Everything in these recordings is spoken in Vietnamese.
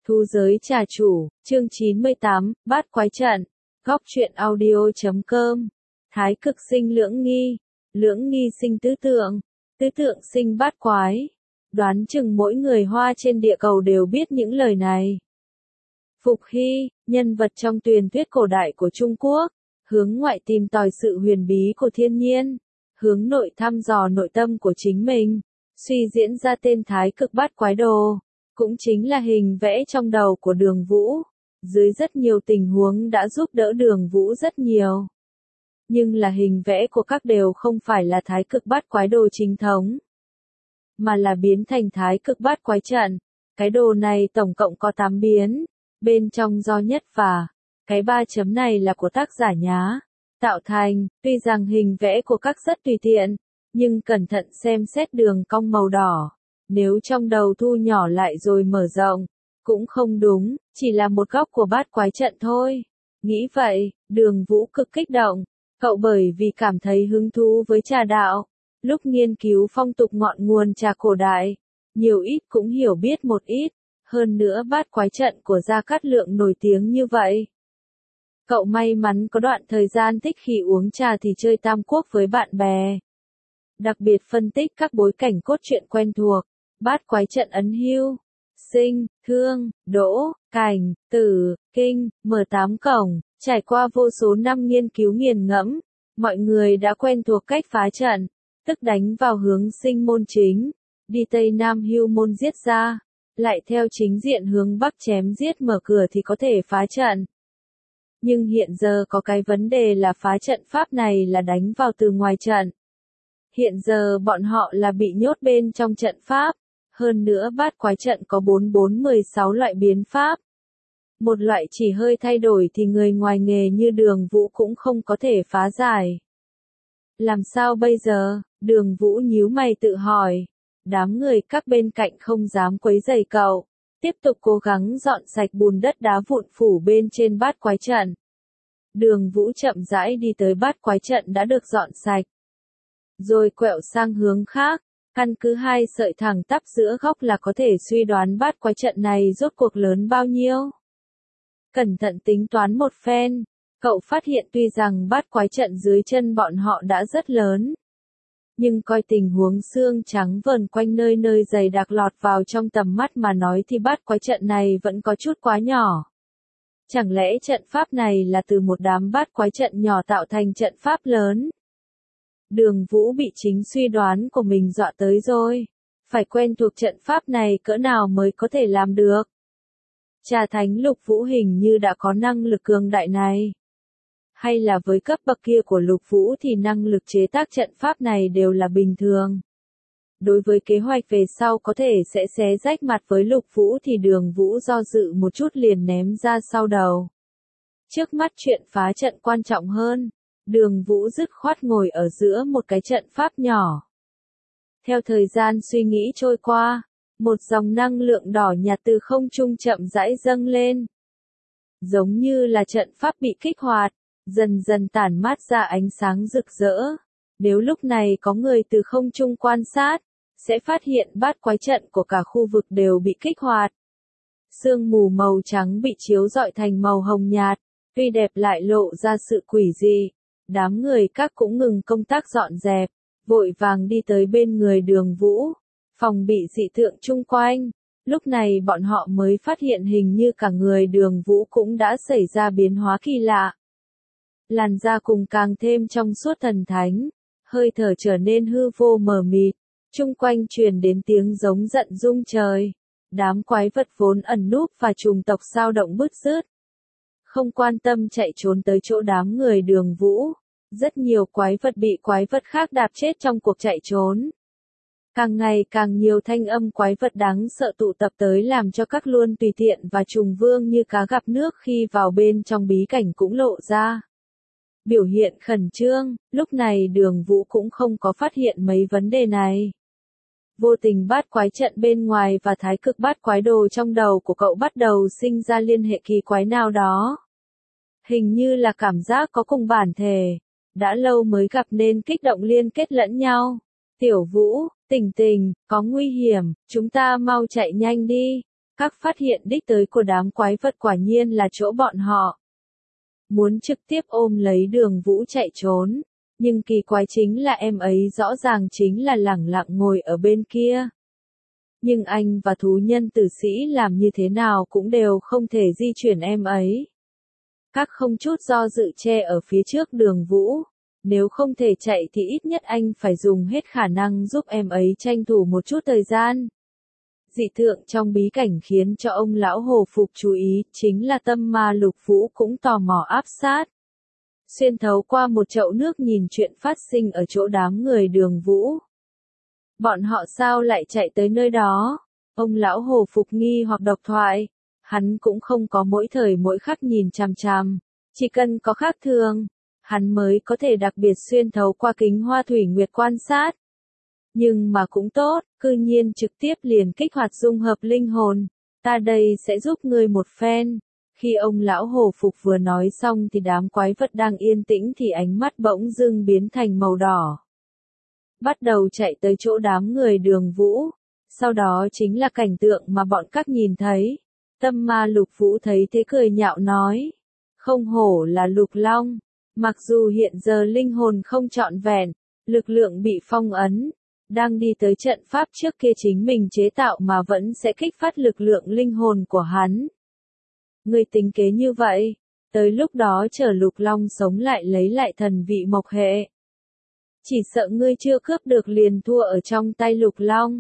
Thu giới trà chủ, chương 98, bát quái trận, góc truyện audio.com. Thái cực sinh lưỡng nghi sinh tứ tượng sinh bát quái. Đoán chừng mỗi người Hoa trên địa cầu đều biết những lời này. Phục Hy, nhân vật trong truyền thuyết cổ đại của Trung Quốc, hướng ngoại tìm tòi sự huyền bí của thiên nhiên, hướng nội thăm dò nội tâm của chính mình, suy diễn ra tên Thái cực bát quái đồ, cũng chính là hình vẽ trong đầu của Đường Vũ, dưới rất nhiều tình huống đã giúp đỡ Đường Vũ rất nhiều. Nhưng là hình vẽ của các đều không phải là Thái cực bát quái đồ chính thống, mà là biến thành Thái cực bát quái trận. Cái đồ này tổng cộng có 8 biến, bên trong do nhất và cái 3 chấm này là của tác giả Nhá tạo thành. Tuy rằng hình vẽ của các rất tùy tiện, nhưng cẩn thận xem xét đường cong màu đỏ, nếu trong đầu thu nhỏ lại rồi mở rộng, cũng không đúng, chỉ là một góc của bát quái trận thôi. Nghĩ vậy, Đường Vũ cực kích động, cậu bởi vì cảm thấy hứng thú với trà đạo, lúc nghiên cứu phong tục ngọn nguồn trà cổ đại, nhiều ít cũng hiểu biết một ít, hơn nữa bát quái trận của Gia Cát Lượng nổi tiếng như vậy. Cậu may mắn có đoạn thời gian thích khi uống trà thì chơi Tam Quốc với bạn bè. Đặc biệt phân tích các bối cảnh cốt truyện quen thuộc, bát quái trận ấn hưu, sinh, thương, đỗ, cảnh, tử, kinh, mở 8 cổng, trải qua vô số năm nghiên cứu nghiền ngẫm, mọi người đã quen thuộc cách phá trận, tức đánh vào hướng sinh môn chính, đi Tây Nam hưu môn giết ra, lại theo chính diện hướng Bắc chém giết mở cửa thì có thể phá trận. Nhưng hiện giờ có cái vấn đề là phá trận pháp này là đánh vào từ ngoài trận. Hiện giờ bọn họ là bị nhốt bên trong trận pháp, hơn nữa bát quái trận có 16 loại biến pháp. Một loại chỉ hơi thay đổi thì người ngoài nghề như Đường Vũ cũng không có thể phá giải. Làm sao bây giờ? Đường Vũ nhíu mày tự hỏi. Đám người các bên cạnh không dám quấy rầy cậu, tiếp tục cố gắng dọn sạch bùn đất đá vụn phủ bên trên bát quái trận. Đường Vũ chậm rãi đi tới bát quái trận đã được dọn sạch, rồi quẹo sang hướng khác, căn cứ 2 sợi thẳng tắp giữa góc là có thể suy đoán bát quái trận này rốt cuộc lớn bao nhiêu. Cẩn thận tính toán một phen, cậu phát hiện tuy rằng bát quái trận dưới chân bọn họ đã rất lớn, nhưng coi tình huống xương trắng vờn quanh nơi nơi dày đặc lọt vào trong tầm mắt mà nói thì bát quái trận này vẫn có chút quá nhỏ. Chẳng lẽ trận pháp này là từ một đám bát quái trận nhỏ tạo thành trận pháp lớn? Đường Vũ bị chính suy đoán của mình dọa tới rồi. Phải quen thuộc trận pháp này cỡ nào mới có thể làm được? Trà Thánh Lục Vũ hình như đã có năng lực cường đại này. Hay là với cấp bậc kia của Lục Vũ thì năng lực chế tác trận pháp này đều là bình thường. Đối với kế hoạch về sau có thể sẽ xé rách mặt với Lục Vũ thì Đường Vũ do dự một chút liền ném ra sau đầu. Trước mắt chuyện phá trận quan trọng hơn. Đường Vũ dứt khoát ngồi ở giữa một cái trận pháp nhỏ. Theo thời gian suy nghĩ trôi qua, một dòng năng lượng đỏ nhạt từ không trung chậm rãi dâng lên. Giống như là trận pháp bị kích hoạt, dần dần tản mát ra ánh sáng rực rỡ. Nếu lúc này có người từ không trung quan sát, sẽ phát hiện bát quái trận của cả khu vực đều bị kích hoạt. Sương mù màu trắng bị chiếu rọi thành màu hồng nhạt, tuy đẹp lại lộ ra sự quỷ dị. Đám người các cũng ngừng công tác dọn dẹp, vội vàng đi tới bên người Đường Vũ, phòng bị dị tượng chung quanh. Lúc này bọn họ mới phát hiện hình như cả người Đường Vũ cũng đã xảy ra biến hóa kỳ lạ. Làn da cùng càng thêm trong suốt thần thánh, hơi thở trở nên hư vô mờ mịt, chung quanh truyền đến tiếng giống giận rung trời. Đám quái vật vốn ẩn núp và trùng tộc sao động bứt rứt, không quan tâm chạy trốn tới chỗ đám người Đường Vũ. Rất nhiều quái vật bị quái vật khác đạp chết trong cuộc chạy trốn. Càng ngày càng nhiều thanh âm quái vật đáng sợ tụ tập tới làm cho các luôn tùy tiện và trùng vương như cá gặp nước khi vào bên trong bí cảnh cũng lộ ra. Biểu hiện khẩn trương, lúc này Đường Vũ cũng không có phát hiện mấy vấn đề này. Vô tình bát quái trận bên ngoài và thái cực bát quái đồ trong đầu của cậu bắt đầu sinh ra liên hệ kỳ quái nào đó. Hình như là cảm giác có cùng bản thể. Đã lâu mới gặp nên kích động liên kết lẫn nhau. Tiểu Vũ, Tình Tình, có nguy hiểm, chúng ta mau chạy nhanh đi. Các phát hiện đích tới của đám quái vật quả nhiên là chỗ bọn họ muốn trực tiếp ôm lấy Đường Vũ chạy trốn, nhưng kỳ quái chính là em ấy rõ ràng chính là lẳng lặng ngồi ở bên kia. Nhưng anh và thú nhân tử sĩ làm như thế nào cũng đều không thể di chuyển em ấy. Các không chút do dự che ở phía trước Đường Vũ, nếu không thể chạy thì ít nhất anh phải dùng hết khả năng giúp em ấy tranh thủ một chút thời gian. Dị tượng trong bí cảnh khiến cho ông lão Hồ Phục chú ý, chính là Tâm Ma Lục Vũ cũng tò mò áp sát. Xuyên thấu qua một chậu nước nhìn chuyện phát sinh ở chỗ đám người Đường Vũ. Bọn họ sao lại chạy tới nơi đó? Ông lão Hồ Phục nghi hoặc độc thoại. Hắn cũng không có mỗi thời mỗi khắc nhìn chằm chằm. Chỉ cần có khác thường, hắn mới có thể đặc biệt xuyên thấu qua kính hoa thủy nguyệt quan sát. Nhưng mà cũng tốt, cư nhiên trực tiếp liền kích hoạt dung hợp linh hồn. Ta đây sẽ giúp ngươi một phen. Khi ông lão Hồ Phục vừa nói xong thì đám quái vật đang yên tĩnh thì ánh mắt bỗng dưng biến thành màu đỏ. Bắt đầu chạy tới chỗ đám người Đường Vũ. Sau đó chính là cảnh tượng mà bọn các nhìn thấy. Tâm Ma Lục Vũ thấy thế cười nhạo nói. Không hổ là Lục Long. Mặc dù hiện giờ linh hồn không trọn vẹn, lực lượng bị phong ấn, đang đi tới trận pháp trước kia chính mình chế tạo mà vẫn sẽ kích phát lực lượng linh hồn của hắn. Ngươi tính kế như vậy, tới lúc đó chờ Lục Long sống lại lấy lại thần vị mộc hệ. Chỉ sợ ngươi chưa cướp được liền thua ở trong tay Lục Long.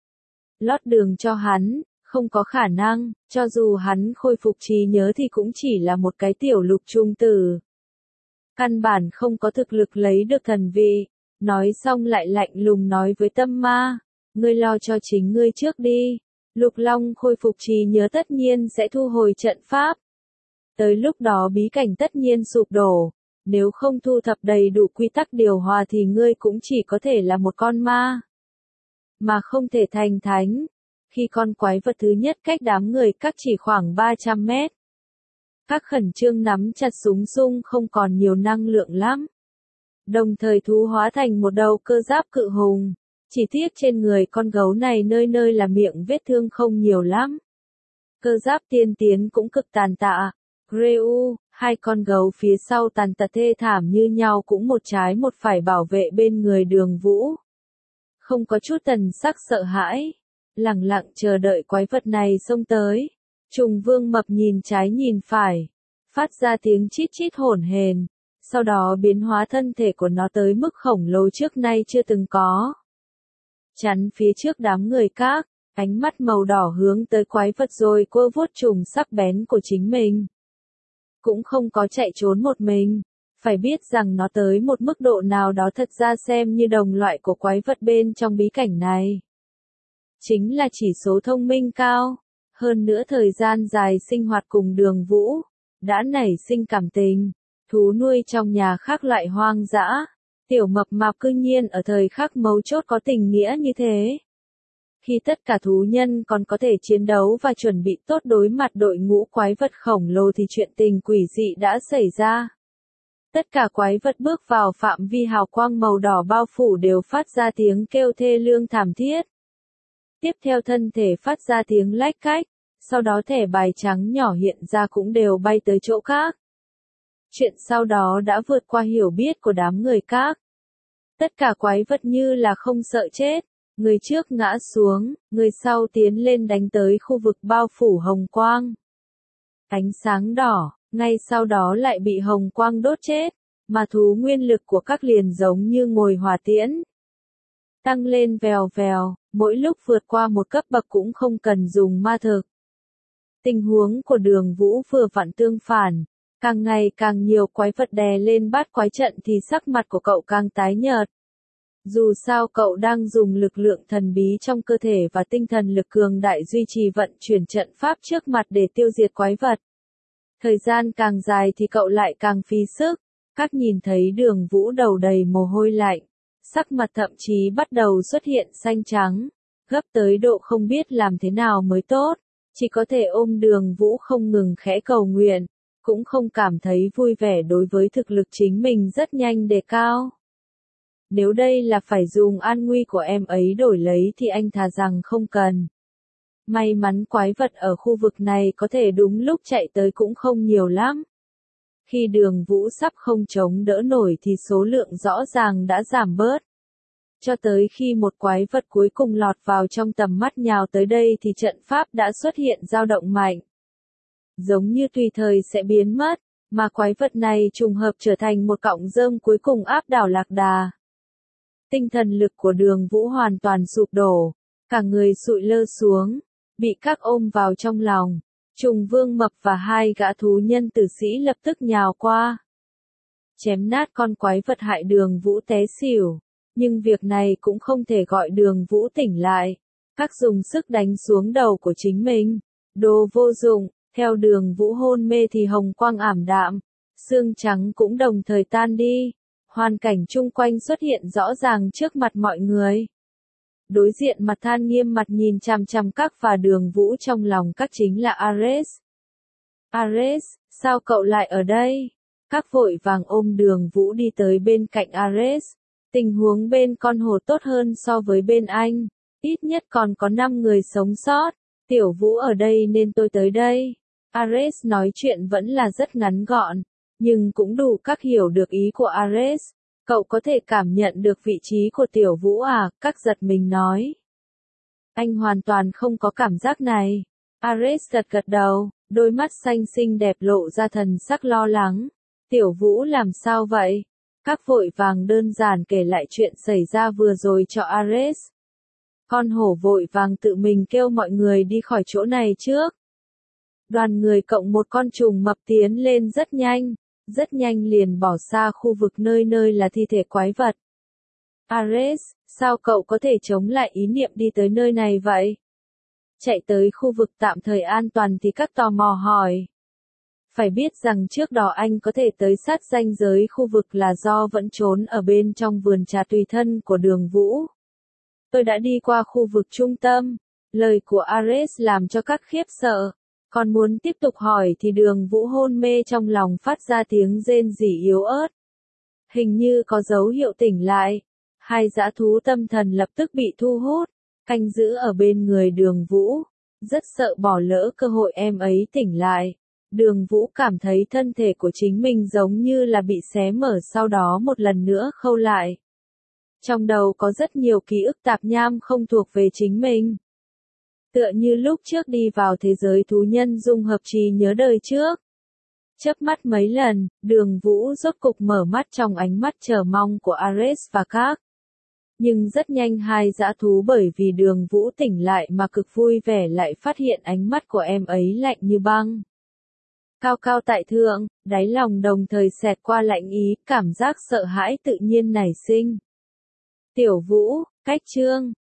Lót đường cho hắn, không có khả năng, cho dù hắn khôi phục trí nhớ thì cũng chỉ là một cái tiểu lục trung tử. Căn bản không có thực lực lấy được thần vị. Nói xong lại lạnh lùng nói với Tâm Ma, ngươi lo cho chính ngươi trước đi. Lục Long khôi phục trí nhớ tất nhiên sẽ thu hồi trận pháp. Tới lúc đó bí cảnh tất nhiên sụp đổ. Nếu không thu thập đầy đủ quy tắc điều hòa thì ngươi cũng chỉ có thể là một con ma. Mà không thể thành thánh. Khi con quái vật thứ nhất cách đám người các chỉ khoảng 300 mét. Các khẩn trương nắm chặt súng sung không còn nhiều năng lượng lắm. Đồng thời thú hóa thành một đầu cơ giáp cự hùng. Chỉ tiếc trên người con gấu này nơi nơi là miệng vết thương không nhiều lắm. Cơ giáp tiên tiến cũng cực tàn tạ. Greu, hai con gấu phía sau tàn tật thê thảm như nhau cũng một trái một phải bảo vệ bên người Đường Vũ. Không có chút tần sắc sợ hãi. Lẳng lặng chờ đợi quái vật này xông tới. Trùng Vương Mập nhìn trái nhìn phải. Phát ra tiếng chít chít hổn hển. Sau đó biến hóa thân thể của nó tới mức khổng lồ trước nay chưa từng có. Chắn phía trước đám người các, ánh mắt màu đỏ hướng tới quái vật rồi quơ vuốt trùng sắc bén của chính mình. Cũng không có chạy trốn một mình, phải biết rằng nó tới một mức độ nào đó thật ra xem như đồng loại của quái vật bên trong bí cảnh này. Chính là chỉ số thông minh cao, hơn nữa thời gian dài sinh hoạt cùng Đường Vũ, đã nảy sinh cảm tình. Thú nuôi trong nhà khác loại hoang dã, tiểu mập mạp cư nhiên ở thời khắc mấu chốt có tình nghĩa như thế. Khi tất cả thú nhân còn có thể chiến đấu và chuẩn bị tốt đối mặt đội ngũ quái vật khổng lồ thì chuyện tình quỷ dị đã xảy ra. Tất cả quái vật bước vào phạm vi hào quang màu đỏ bao phủ đều phát ra tiếng kêu thê lương thảm thiết. Tiếp theo thân thể phát ra tiếng lách cách, sau đó thẻ bài trắng nhỏ hiện ra cũng đều bay tới chỗ khác. Chuyện sau đó đã vượt qua hiểu biết của đám người các. Tất cả quái vật như là không sợ chết, người trước ngã xuống, người sau tiến lên đánh tới khu vực bao phủ hồng quang. Ánh sáng đỏ, ngay sau đó lại bị hồng quang đốt chết, mà thú nguyên lực của các liền giống như ngồi hỏa tiễn. Tăng lên vèo vèo, mỗi lúc vượt qua một cấp bậc cũng không cần dùng ma thực. Tình huống của Đường Vũ vừa vặn tương phản. Càng ngày càng nhiều quái vật đè lên bát quái trận thì sắc mặt của cậu càng tái nhợt. Dù sao cậu đang dùng lực lượng thần bí trong cơ thể và tinh thần lực cường đại duy trì vận chuyển trận pháp trước mặt để tiêu diệt quái vật. Thời gian càng dài thì cậu lại càng phí sức. Các nhìn thấy Đường Vũ đầu đầy mồ hôi lạnh. Sắc mặt thậm chí bắt đầu xuất hiện xanh trắng. Gấp tới độ không biết làm thế nào mới tốt. Chỉ có thể ôm Đường Vũ không ngừng khẽ cầu nguyện. Cũng không cảm thấy vui vẻ đối với thực lực chính mình rất nhanh đề cao. Nếu đây là phải dùng an nguy của em ấy đổi lấy thì anh thà rằng không cần. May mắn quái vật ở khu vực này có thể đúng lúc chạy tới cũng không nhiều lắm. Khi Đường Vũ sắp không chống đỡ nổi thì số lượng rõ ràng đã giảm bớt. Cho tới khi một quái vật cuối cùng lọt vào trong tầm mắt nhào tới đây thì trận pháp đã xuất hiện dao động mạnh. Giống như tùy thời sẽ biến mất, mà quái vật này trùng hợp trở thành một cọng rơm cuối cùng áp đảo lạc đà. Tinh thần lực của Đường Vũ hoàn toàn sụp đổ, cả người sụi lơ xuống, bị các ôm vào trong lòng. Trùng Vương Mập và hai gã thú nhân tử sĩ lập tức nhào qua. Chém nát con quái vật hại Đường Vũ té xỉu. Nhưng việc này cũng không thể gọi Đường Vũ tỉnh lại. Các dùng sức đánh xuống đầu của chính mình. Đồ vô dụng, theo Đường Vũ hôn mê thì hồng quang ảm đạm. Xương trắng cũng đồng thời tan đi. Hoàn cảnh chung quanh xuất hiện rõ ràng trước mặt mọi người. Đối diện mặt than nghiêm mặt nhìn chằm chằm các và Đường Vũ trong lòng các chính là Ares. Ares, sao cậu lại ở đây? Các vội vàng ôm Đường Vũ đi tới bên cạnh Ares. Tình huống bên con hồ tốt hơn so với bên anh. Ít nhất còn có 5 người sống sót. Tiểu Vũ ở đây nên tôi tới đây. Ares nói chuyện vẫn là rất ngắn gọn. Nhưng cũng đủ các hiểu được ý của Ares. Cậu có thể cảm nhận được vị trí của Tiểu Vũ à? Các giật mình nói. Anh hoàn toàn không có cảm giác này. Ares gật gật đầu, đôi mắt xanh xinh đẹp lộ ra thần sắc lo lắng. Tiểu Vũ làm sao vậy? Các vội vàng đơn giản kể lại chuyện xảy ra vừa rồi cho Ares. Con hổ vội vàng tự mình kêu mọi người đi khỏi chỗ này trước. Đoàn người cộng một con trùng mập tiến lên rất nhanh liền bỏ xa khu vực nơi nơi là thi thể quái vật. Ares, sao cậu có thể chống lại ý niệm đi tới nơi này vậy? Chạy tới khu vực tạm thời an toàn thì các tò mò hỏi. Phải biết rằng trước đó anh có thể tới sát ranh giới khu vực là do vẫn trốn ở bên trong vườn trà tùy thân của Đường Vũ. Tôi đã đi qua khu vực trung tâm. Lời của Ares làm cho các khiếp sợ. Còn muốn tiếp tục hỏi thì Đường Vũ hôn mê trong lòng phát ra tiếng rên rỉ yếu ớt. Hình như có dấu hiệu tỉnh lại. Hai dã thú tâm thần lập tức bị thu hút, canh giữ ở bên người Đường Vũ. Rất sợ bỏ lỡ cơ hội em ấy tỉnh lại. Đường Vũ cảm thấy thân thể của chính mình giống như là bị xé mở sau đó một lần nữa khâu lại. Trong đầu có rất nhiều ký ức tạp nham không thuộc về chính mình. Tựa như lúc trước đi vào thế giới thú nhân dung hợp trí nhớ đời trước. Chớp mắt mấy lần, Đường Vũ rốt cục mở mắt trong ánh mắt chờ mong của Ares và các. Nhưng rất nhanh hai dã thú bởi vì Đường Vũ tỉnh lại mà cực vui vẻ lại phát hiện ánh mắt của em ấy lạnh như băng. Cao cao tại thượng, đáy lòng đồng thời xẹt qua lạnh ý, cảm giác sợ hãi tự nhiên nảy sinh. Tiểu Vũ, cách chương.